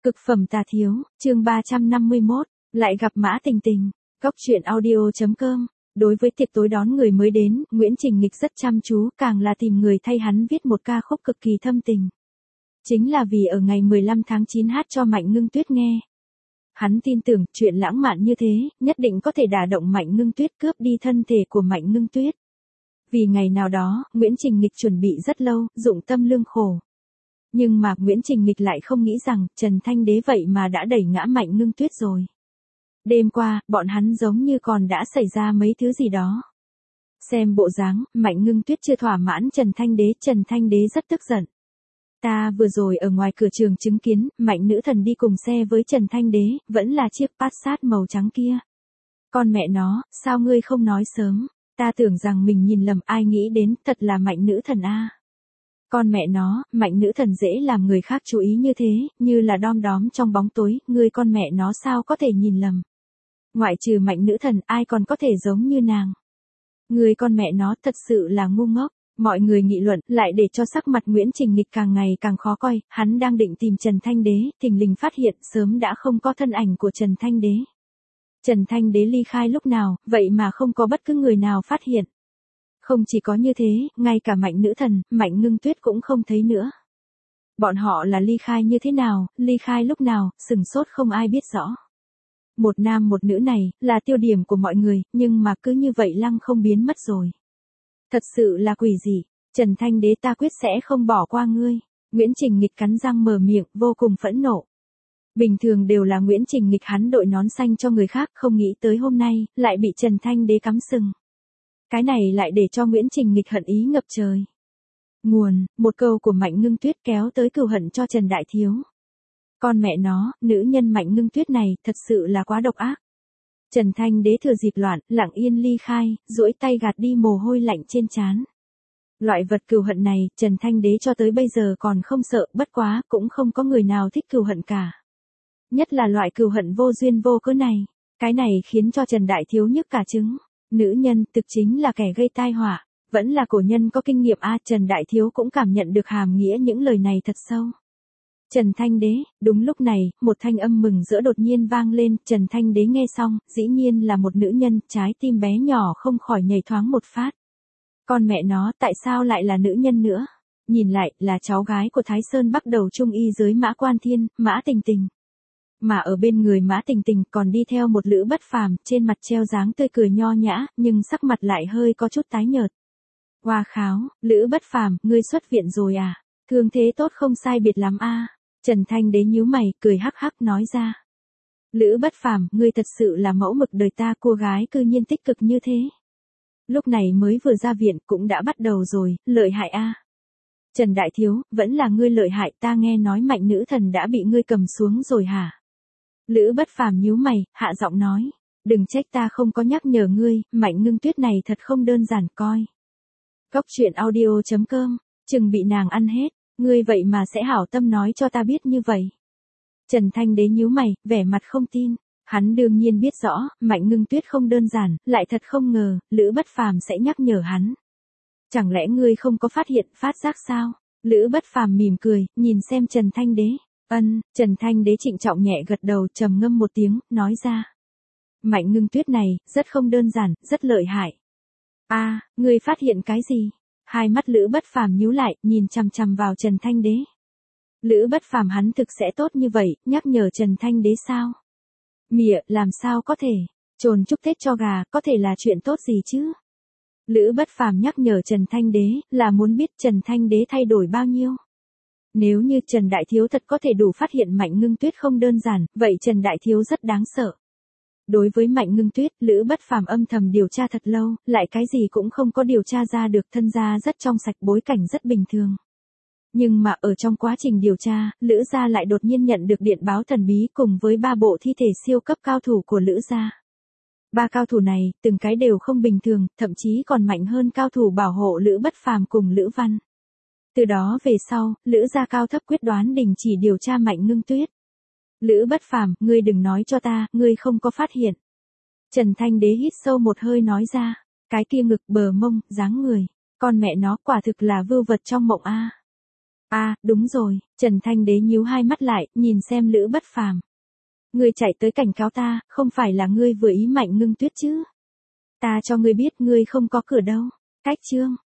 Cực phẩm tà thiếu, chương 351, lại gặp Mã Tình Tình. Góc truyện audio.com. Đối với tiệc tối đón người mới đến, Nguyễn Trình Nghịch rất chăm chú, càng là tìm người thay hắn viết một ca khúc cực kỳ thâm tình. Chính là vì ở ngày 15 tháng 9 hát cho Mạnh Ngưng Tuyết nghe. Hắn tin tưởng chuyện lãng mạn như thế, nhất định có thể đả động Mạnh Ngưng Tuyết, cướp đi thân thể của Mạnh Ngưng Tuyết. Vì ngày nào đó, Nguyễn Trình Nghịch chuẩn bị rất lâu, dụng tâm lương khổ. Nhưng mà Nguyễn Trình Nghịch lại không nghĩ rằng Trần Thanh Đế vậy mà đã đẩy ngã Mạnh Ngưng Tuyết rồi. Đêm qua, bọn hắn giống như còn đã xảy ra mấy thứ gì đó. Xem bộ dáng, Mạnh Ngưng Tuyết chưa thỏa mãn Trần Thanh Đế rất tức giận. Ta vừa rồi ở ngoài cửa trường chứng kiến, Mạnh nữ thần đi cùng xe với Trần Thanh Đế, vẫn là chiếc Passat màu trắng kia. Con mẹ nó, sao ngươi không nói sớm, ta tưởng rằng mình nhìn lầm, ai nghĩ đến, thật là Mạnh nữ thần a. Con mẹ nó, Mạnh nữ thần dễ làm người khác chú ý như thế, như là đom đóm trong bóng tối, ngươi con mẹ nó sao có thể nhìn lầm. Ngoại trừ Mạnh nữ thần, ai còn có thể giống như nàng. Ngươi con mẹ nó thật sự là ngu ngốc. Mọi người nghị luận, lại để cho sắc mặt Nguyễn Trình Nghịch càng ngày càng khó coi, hắn đang định tìm Trần Thanh Đế, thình lình phát hiện sớm đã không có thân ảnh của Trần Thanh Đế. Trần Thanh Đế ly khai lúc nào, vậy mà không có bất cứ người nào phát hiện. Không chỉ có như thế, ngay cả Mạnh nữ thần, Mạnh Ngưng Tuyết cũng không thấy nữa. Bọn họ là ly khai như thế nào, ly khai lúc nào, sừng sốt không ai biết rõ. Một nam một nữ này, là tiêu điểm của mọi người, nhưng mà cứ như vậy lăng không biến mất rồi. Thật sự là quỷ dị, Trần Thanh Đế ta quyết sẽ không bỏ qua ngươi. Nguyễn Trình Nghịch cắn răng mở miệng, vô cùng phẫn nộ. Bình thường đều là Nguyễn Trình Nghịch hắn đội nón xanh cho người khác, không nghĩ tới hôm nay, lại bị Trần Thanh Đế cắm sừng. Cái này lại để cho Nguyễn Trình Nghịch hận ý ngập trời. Nguồn, một câu của Mạnh Ngưng Tuyết kéo tới cừu hận cho Trần Đại Thiếu. Con mẹ nó, nữ nhân Mạnh Ngưng Tuyết này, thật sự là quá độc ác. Trần Thanh Đế thừa dịp loạn, lặng yên ly khai, duỗi tay gạt đi mồ hôi lạnh trên trán. Loại vật cừu hận này, Trần Thanh Đế cho tới bây giờ còn không sợ, bất quá, cũng không có người nào thích cừu hận cả. Nhất là loại cừu hận vô duyên vô cớ này. Cái này khiến cho Trần Đại Thiếu nhức cả trứng. Nữ nhân, thực chính là kẻ gây tai họa. Vẫn là cổ nhân có kinh nghiệm Trần Đại Thiếu cũng cảm nhận được hàm nghĩa những lời này thật sâu. Trần Thanh Đế, đúng lúc này, một thanh âm mừng rỡ đột nhiên vang lên, Trần Thanh Đế nghe xong, dĩ nhiên là một nữ nhân, trái tim bé nhỏ không khỏi nhảy thoáng một phát. Con mẹ nó, tại sao lại là nữ nhân nữa? Nhìn lại, là cháu gái của Thái Sơn Bắc đầu trung y giới Mã Quan Thiên, Mã Tình Tình. Mà ở bên người Mã Tình Tình còn đi theo một Lữ Bất Phàm, trên mặt treo dáng tươi cười nho nhã, nhưng sắc mặt lại hơi có chút tái nhợt. Hoa kháo, Lữ Bất Phàm, ngươi xuất viện rồi à? Thương thế tốt không sai biệt lắm a. Trần Thanh Đế nhíu mày, cười hắc hắc nói ra. Lữ Bất Phàm, ngươi thật sự là mẫu mực đời ta, cô gái cư nhiên tích cực như thế. Lúc này mới vừa ra viện cũng đã bắt đầu rồi, lợi hại a. Trần Đại Thiếu, vẫn là ngươi lợi hại, ta nghe nói Mạnh nữ thần đã bị ngươi cầm xuống rồi hả? Lữ Bất Phàm nhíu mày, hạ giọng nói. Đừng trách ta không có nhắc nhở ngươi, Mạnh Ngưng Tuyết này thật không đơn giản coi. Góc truyện audio.com, chừng bị nàng ăn hết. Ngươi vậy mà sẽ hảo tâm nói cho ta biết như vậy. Trần Thanh Đế nhíu mày, vẻ mặt không tin. Hắn đương nhiên biết rõ, Mạnh Ngưng Tuyết không đơn giản, lại thật không ngờ, Lữ Bất Phàm sẽ nhắc nhở hắn. Chẳng lẽ ngươi không có phát hiện, phát giác sao? Lữ Bất Phàm mỉm cười, nhìn xem Trần Thanh Đế. Trần Thanh Đế trịnh trọng nhẹ gật đầu, trầm ngâm một tiếng, nói ra. Mạnh Ngưng Tuyết này, rất không đơn giản, rất lợi hại. Ngươi phát hiện cái gì? Hai mắt Lữ Bất Phàm nhíu lại, nhìn chằm chằm vào Trần Thanh Đế. Lữ Bất Phàm hắn thực sẽ tốt như vậy, nhắc nhở Trần Thanh Đế sao? Mịa, làm sao có thể? Trồn chúc Tết cho gà, có thể là chuyện tốt gì chứ? Lữ Bất Phàm nhắc nhở Trần Thanh Đế, là muốn biết Trần Thanh Đế thay đổi bao nhiêu. Nếu như Trần Đại Thiếu thật có thể đủ phát hiện Mạnh Ngưng Tuyết không đơn giản, vậy Trần Đại Thiếu rất đáng sợ. Đối với Mạnh Ngưng Tuyết, Lữ Bất Phàm âm thầm điều tra thật lâu, lại cái gì cũng không có điều tra ra được, thân gia rất trong sạch, bối cảnh rất bình thường. Nhưng mà ở trong quá trình điều tra, Lữ gia lại đột nhiên nhận được điện báo thần bí cùng với 3 bộ thi thể siêu cấp cao thủ của Lữ gia. 3 cao thủ này, từng cái đều không bình thường, thậm chí còn mạnh hơn cao thủ bảo hộ Lữ Bất Phàm cùng Lữ Văn. Từ đó về sau, Lữ gia cao thấp quyết đoán đình chỉ điều tra Mạnh Ngưng Tuyết. Lữ Bất Phàm, ngươi đừng nói cho ta, ngươi không có phát hiện. Trần Thanh Đế hít sâu một hơi nói ra, cái kia ngực bờ mông, dáng người, con mẹ nó quả thực là vưu vật trong mộng a. À, đúng rồi, Trần Thanh Đế nhíu hai mắt lại, nhìn xem Lữ Bất Phàm. Ngươi chạy tới cảnh cáo ta, không phải là ngươi vừa ý Mạnh Ngưng Tuyết chứ? Ta cho ngươi biết ngươi không có cửa đâu. Cách chương